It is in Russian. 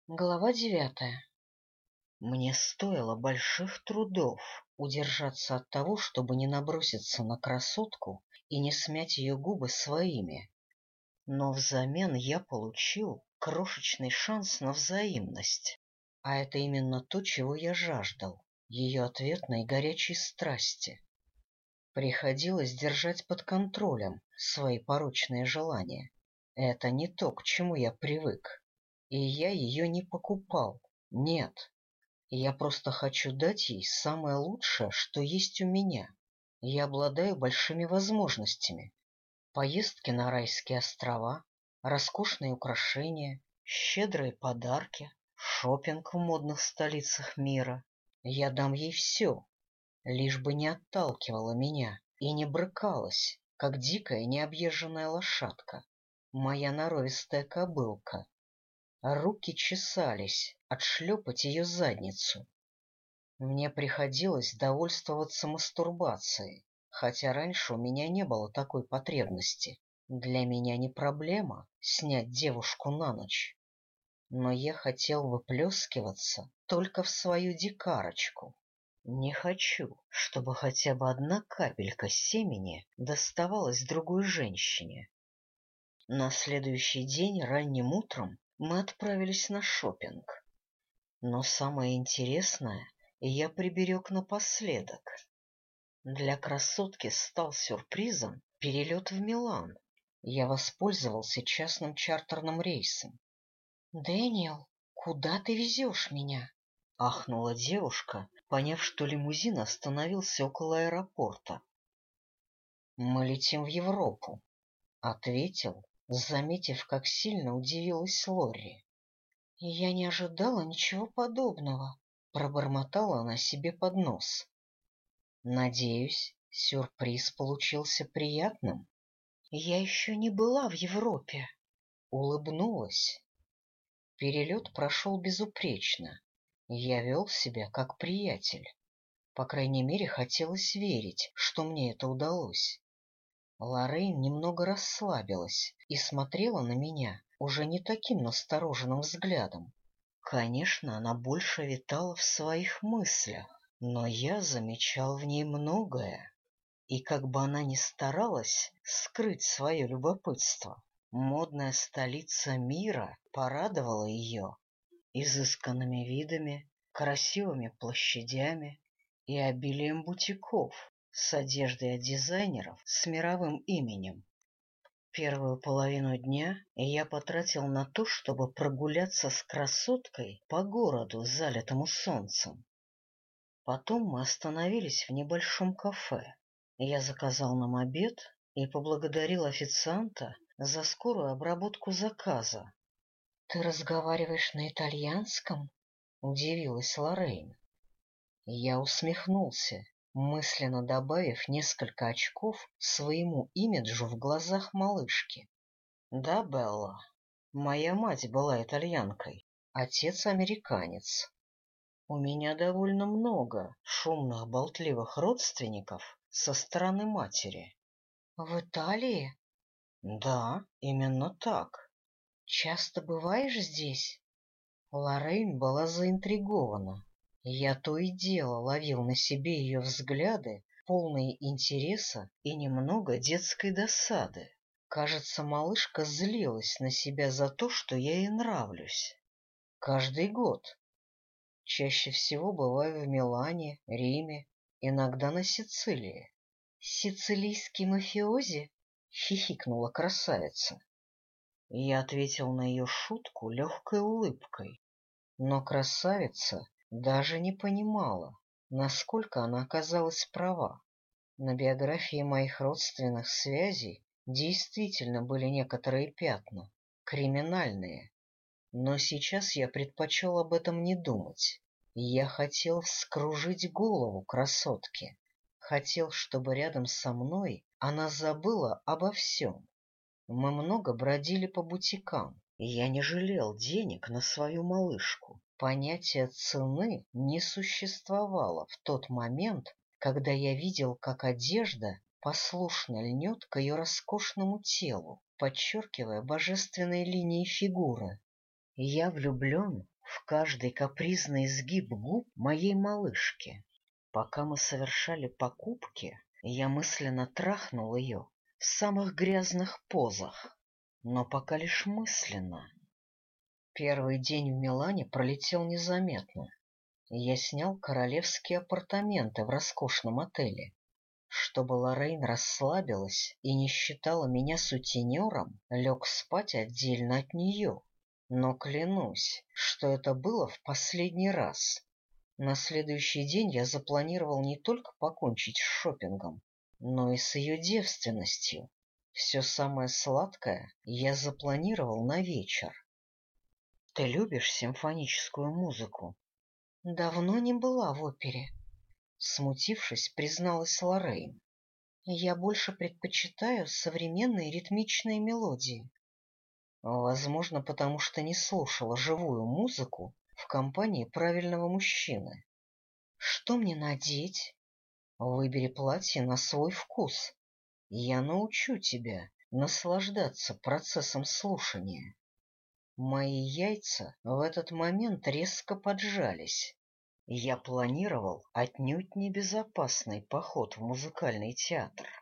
Глава 9. Мне стоило больших трудов удержаться от того, чтобы не наброситься на красотку и не смять ее губы своими. Но взамен я получил крошечный шанс на взаимность. А это именно то, чего я жаждал, ее ответной горячей страсти. Приходилось держать под контролем свои порочные желания. Это не то, к чему я привык. И я ее не покупал. Нет. Я просто хочу дать ей самое лучшее, что есть у меня. Я обладаю большими возможностями. Поездки на райские острова, роскошные украшения, щедрые подарки, шопинг в модных столицах мира. Я дам ей все, лишь бы не отталкивала меня и не брыкалась, как дикая необъезженная лошадка, моя норовистая кобылка. Руки чесались отшлепать ее задницу. Мне приходилось довольствоваться мастурбацией, хотя раньше у меня не было такой потребности. Для меня не проблема снять девушку на ночь. Но я хотел выплескиваться только в свою дикарочку. Не хочу, чтобы хотя бы одна капелька семени доставалась другой женщине. На следующий день ранним утром мы отправились на шопинг. Но самое интересное я приберег напоследок. Для красотки стал сюрпризом перелет в Милан. Я воспользовался частным чартерным рейсом. — Дэниел, куда ты везешь меня? — ахнула девушка, поняв, что лимузин остановился около аэропорта. — Мы летим в Европу, — ответил, заметив, как сильно удивилась Лорри. — Я не ожидала ничего подобного, — пробормотала она себе под нос. — Надеюсь, сюрприз получился приятным. — Я еще не была в Европе, — улыбнулась. Перелет прошел безупречно. Я вел себя как приятель. По крайней мере, хотелось верить, что мне это удалось. Лоррейн немного расслабилась и смотрела на меня уже не таким настороженным взглядом. Конечно, она больше витала в своих мыслях, но я замечал в ней многое. И как бы она ни старалась скрыть свое любопытство, модная столица мира порадовала ее изысканными видами, красивыми площадями и обилием бутиков с одеждой от дизайнеров с мировым именем. Первую половину дня я потратил на то, чтобы прогуляться с красоткой по городу, залитому солнцем. Потом мы остановились в небольшом кафе. Я заказал нам обед и поблагодарил официанта за скорую обработку заказа. — Ты разговариваешь на итальянском? — удивилась Лоррейн. Я усмехнулся, мысленно добавив несколько очков своему имиджу в глазах малышки. — Да, Белла, моя мать была итальянкой, отец американец. У меня довольно много шумных, болтливых родственников со стороны матери. — В Италии? — Да, именно так. — Часто бываешь здесь? Лоррейн была заинтригована. Я то и дело ловил на себе ее взгляды, полные интереса и немного детской досады. Кажется, малышка злилась на себя за то, что я ей нравлюсь. Каждый год. Чаще всего бываю в Милане, Риме, иногда на Сицилии. — Сицилийский мафиози? — хихикнула красавица. Я ответил на ее шутку легкой улыбкой, но красавица даже не понимала, насколько она оказалась права. На биографии моих родственных связей действительно были некоторые пятна, криминальные. Но сейчас я предпочел об этом не думать. Я хотел вскружить голову красотке. Хотел, чтобы рядом со мной она забыла обо всем. Мы много бродили по бутикам, и я не жалел денег на свою малышку. Понятия цены не существовало в тот момент, когда я видел, как одежда послушно льнет к ее роскошному телу, подчеркивая божественные линии фигуры. Я влюблен в каждый капризный изгиб губ моей малышки. Пока мы совершали покупки, я мысленно трахнул ее в самых грязных позах, но пока лишь мысленно. Первый день в Милане пролетел незаметно. Я снял королевские апартаменты в роскошном отеле. Чтобы Лоррейн расслабилась и не считала меня сутенером, лег спать отдельно от нее. Но клянусь, что это было в последний раз. На следующий день я запланировал не только покончить с шопингом, но и с ее девственностью. Все самое сладкое я запланировал на вечер. — Ты любишь симфоническую музыку? — Давно не была в опере. Смутившись, призналась Лоррейн. Я больше предпочитаю современные ритмичные мелодии. Возможно, потому что не слушала живую музыку в компании правильного мужчины. Что мне надеть? Выбери платье на свой вкус. Я научу тебя наслаждаться процессом слушания. Мои яйца в этот момент резко поджались. Я планировал отнюдь небезопасный поход в музыкальный театр.